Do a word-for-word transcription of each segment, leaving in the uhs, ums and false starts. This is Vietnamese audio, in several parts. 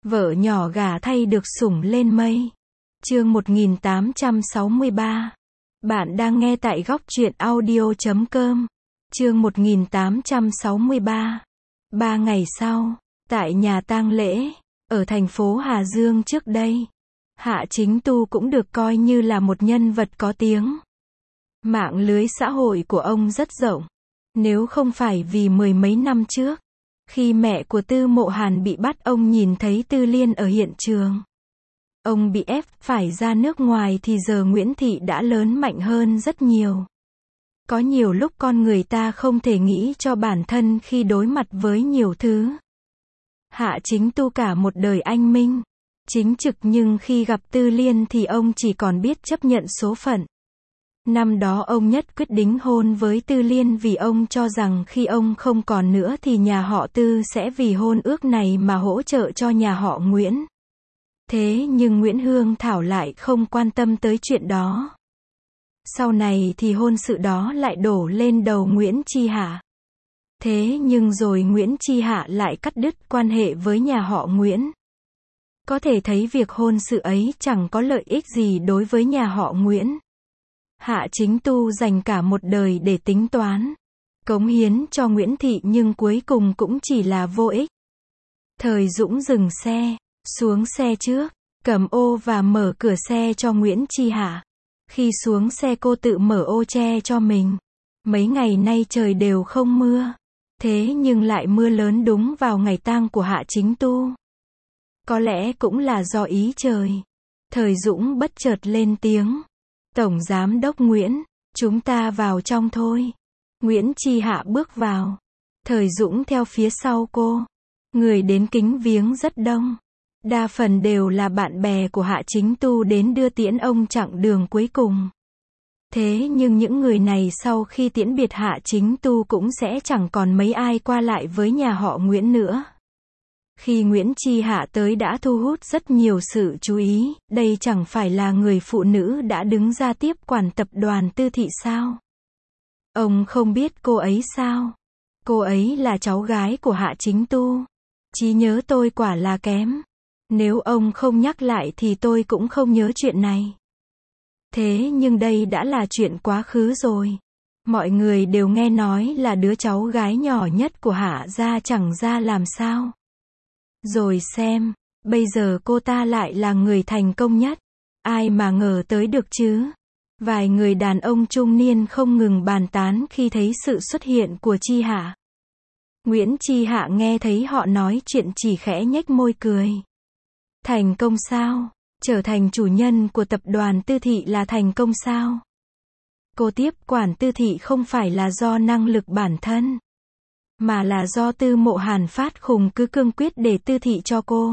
Vợ nhỏ gả thay được sủng lên mây. Chương một nghìn tám trăm sáu mươi ba. Bạn đang nghe tại góc truyện audio chấm com. Chương một nghìn tám trăm sáu mươi ba. Ba ngày sau, tại nhà tang lễ, ở thành phố Hà Dương trước đây, Hạ Chính Tu cũng được coi như là một nhân vật có tiếng. Mạng lưới xã hội của ông rất rộng. Nếu không phải vì mười mấy năm trước, khi mẹ của Tư Mộ Hàn bị bắt, ông nhìn thấy Tư Liên ở hiện trường, ông bị ép phải ra nước ngoài, thì giờ Nguyễn Thị đã lớn mạnh hơn rất nhiều. Có nhiều lúc con người ta không thể nghĩ cho bản thân khi đối mặt với nhiều thứ. Hạ Chính Tu cả một đời anh minh, chính trực, nhưng khi gặp Tư Liên thì ông chỉ còn biết chấp nhận số phận. Năm đó ông nhất quyết đính hôn với Tư Liên vì ông cho rằng khi ông không còn nữa thì nhà họ Tư sẽ vì hôn ước này mà hỗ trợ cho nhà họ Nguyễn. Thế nhưng Nguyễn Hương Thảo lại không quan tâm tới chuyện đó. Sau này thì hôn sự đó lại đổ lên đầu Nguyễn Chi Hạ. Thế nhưng rồi Nguyễn Chi Hạ lại cắt đứt quan hệ với nhà họ Nguyễn. Có thể thấy việc hôn sự ấy chẳng có lợi ích gì đối với nhà họ Nguyễn. Hạ Chính Tu dành cả một đời để tính toán, cống hiến cho Nguyễn Thị, nhưng cuối cùng cũng chỉ là vô ích. Thời Dũng dừng xe, xuống xe trước, cầm ô và mở cửa xe cho Nguyễn Chi Hạ. Khi xuống xe, cô tự mở ô che cho mình. Mấy ngày nay trời đều không mưa, thế nhưng lại mưa lớn đúng vào ngày tang của Hạ Chính Tu. Có lẽ cũng là do ý trời. Thời Dũng bất chợt lên tiếng. Tổng Giám đốc Nguyễn, chúng ta vào trong thôi. Nguyễn Chi Hạ bước vào. Thời Dũng theo phía sau cô. Người đến kính viếng rất đông. Đa phần đều là bạn bè của Hạ Chính Tu đến đưa tiễn ông chặng đường cuối cùng. Thế nhưng những người này sau khi tiễn biệt Hạ Chính Tu cũng sẽ chẳng còn mấy ai qua lại với nhà họ Nguyễn nữa. Khi Nguyễn Chi Hạ tới đã thu hút rất nhiều sự chú ý. Đây chẳng phải là người phụ nữ đã đứng ra tiếp quản tập đoàn Tư Thị sao? Ông không biết cô ấy sao? Cô ấy là cháu gái của Hạ Chính Tu. Trí nhớ tôi quả là kém. Nếu ông không nhắc lại thì tôi cũng không nhớ chuyện này. Thế nhưng đây đã là chuyện quá khứ rồi. Mọi người đều nghe nói là đứa cháu gái nhỏ nhất của Hạ gia chẳng ra làm sao. Rồi xem, bây giờ cô ta lại là người thành công nhất. Ai mà ngờ tới được chứ? Vài người đàn ông trung niên không ngừng bàn tán khi thấy sự xuất hiện của Chi Hạ. Nguyễn Chi Hạ nghe thấy họ nói chuyện chỉ khẽ nhếch môi cười. Thành công sao? Trở thành chủ nhân của tập đoàn Tư Thị là thành công sao? Cô tiếp quản Tư Thị không phải là do năng lực bản thân, mà là do Tư Mộ Hàn phát khùng cứ cương quyết để Tư Thị cho cô.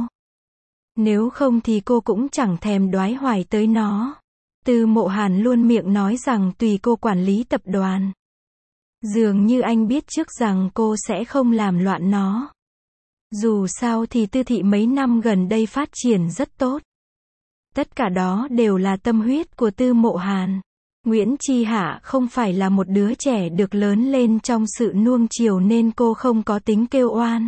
Nếu không thì cô cũng chẳng thèm đoái hoài tới nó. Tư Mộ Hàn luôn miệng nói rằng tùy cô quản lý tập đoàn. Dường như anh biết trước rằng cô sẽ không làm loạn nó. Dù sao thì Tư Thị mấy năm gần đây phát triển rất tốt. Tất cả đó đều là tâm huyết của Tư Mộ Hàn. Nguyễn Chi Hạ không phải là một đứa trẻ được lớn lên trong sự nuông chiều nên cô không có tính kêu oan,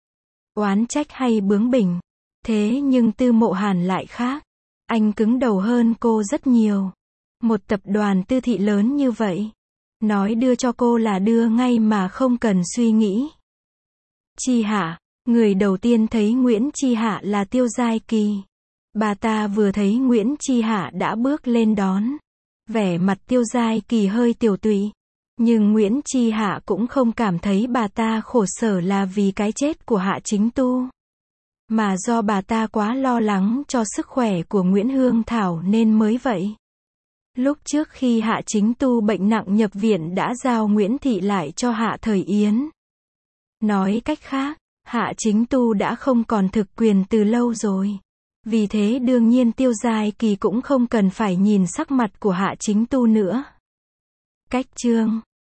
oán trách hay bướng bỉnh. Thế nhưng Tư Mộ Hàn lại khác. Anh cứng đầu hơn cô rất nhiều. Một tập đoàn Tư Thị lớn như vậy, nói đưa cho cô là đưa ngay mà không cần suy nghĩ. Chi Hạ, người đầu tiên thấy Nguyễn Chi Hạ là Tiêu Giai Kỳ. Bà ta vừa thấy Nguyễn Chi Hạ đã bước lên đón. Vẻ mặt Tiêu Giai Kỳ hơi tiều tụy. Nhưng Nguyễn Chi Hạ cũng không cảm thấy bà ta khổ sở là vì cái chết của Hạ Chính Tu, mà do bà ta quá lo lắng cho sức khỏe của Nguyễn Hương Thảo nên mới vậy. Lúc trước khi Hạ Chính Tu bệnh nặng nhập viện đã giao Nguyễn Thị lại cho Hạ Thời Yến. Nói cách khác, Hạ Chính Tu đã không còn thực quyền từ lâu rồi. Vì thế đương nhiên Tiêu Giai Kỳ cũng không cần phải nhìn sắc mặt của Hạ Chính Tu nữa. Cách chương